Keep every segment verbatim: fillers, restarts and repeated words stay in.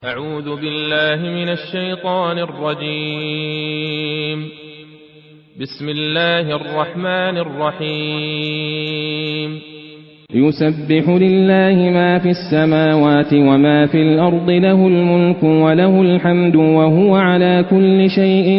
أعوذ بالله من الشيطان الرجيم. بسم الله الرحمن الرحيم. يسبح لله ما في السماوات وما في الأرض، له الملك وله الحمد وهو على كل شيء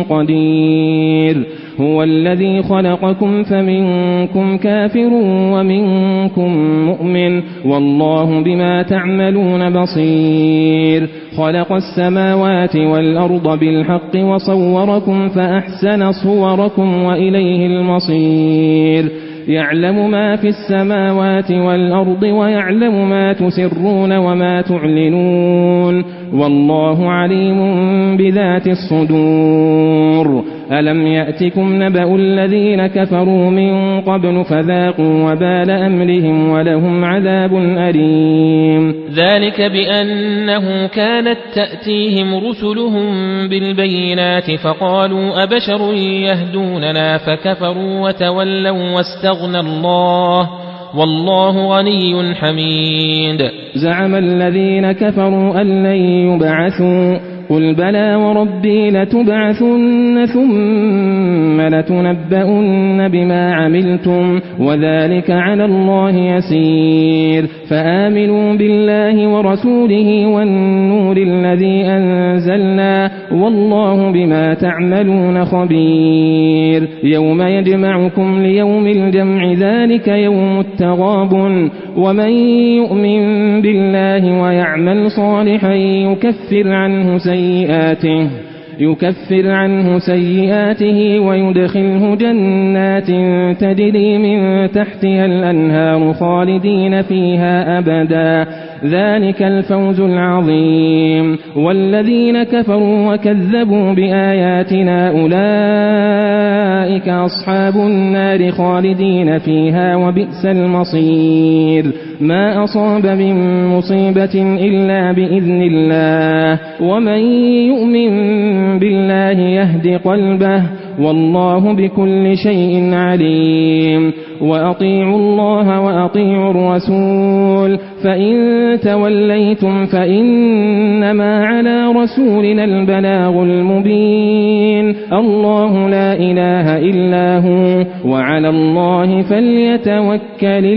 قدير. هو الذي خلقكم فمنكم كافر ومنكم مؤمن، والله بما تعملون بصير. خلق السماوات والأرض بالحق وصوركم فأحسن صوركم وإليه المصير. يعلم ما في السماوات والأرض ويعلم ما تسرون وما تعلنون، والله عليم بذات الصدور. ألم يأتكم نبأ الذين كفروا من قبل فذاقوا وبال أمرهم ولهم عذاب أليم. ذلك بأنه كانت تأتيهم رسلهم بالبينات فقالوا أبشر يهدوننا فكفروا وتولوا واستغنى الله والله غني حميد. زعم الذين كفروا أن لن يبعثوا، قل بلى وربي لتبعثن ثم لتنبؤن بما عملتم وذلك على الله يسير. فآمنوا بالله ورسوله والنور الذي أنزلنا والله بما تعملون خبير. يوم يجمعكم ليوم الجمع ذلك يوم التغابن، ومن يؤمن بالله ويعمل صالحا يكفر عنه سيئاته يكفر عنه سيئاته ويدخله جنات تجري من تحتها الأنهار خالدين فيها أبدا، ذلك الفوز العظيم. والذين كفروا وكذبوا بآياتنا أولئك أصحاب النار خالدين فيها وبئس المصير. ما أصاب من مصيبة إلا بإذن الله، ومن يؤمن بالله يهد قلبه والله بكل شيء عليم. وأطيعوا الله وأطيعوا الرسول، فإن توليتم فإنما على رسولنا البلاغ المبين. الله لا إله إلا هو وعلى الله فليتوكل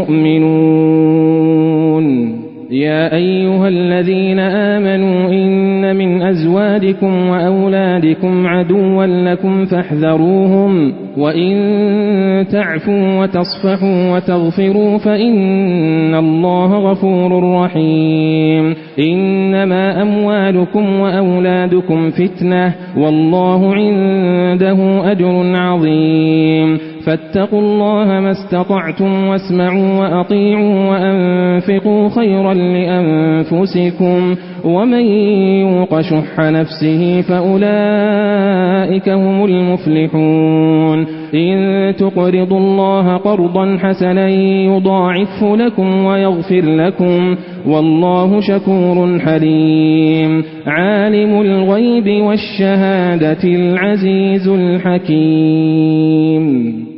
المؤمنون. يا أيها الذين آمنوا إن من أزواجكم وأولادكم عدوا لكم فاحذروهم، وإن تعفوا وتصفحوا وتغفروا فإن الله غفور رحيم. إنما أموالكم وأولادكم فتنة والله عنده أجر عظيم. فاتقوا الله ما استطعتم واسمعوا وأطيعوا وأنفقوا خيرا لأنفسكم، ومن يوق شح نفسه فأولئك هم المفلحون. إن تقرضوا الله قرضا حسنا يضاعفه لكم ويغفر لكم والله شكور حليم. عالم الغيب والشهادة العزيز الحكيم.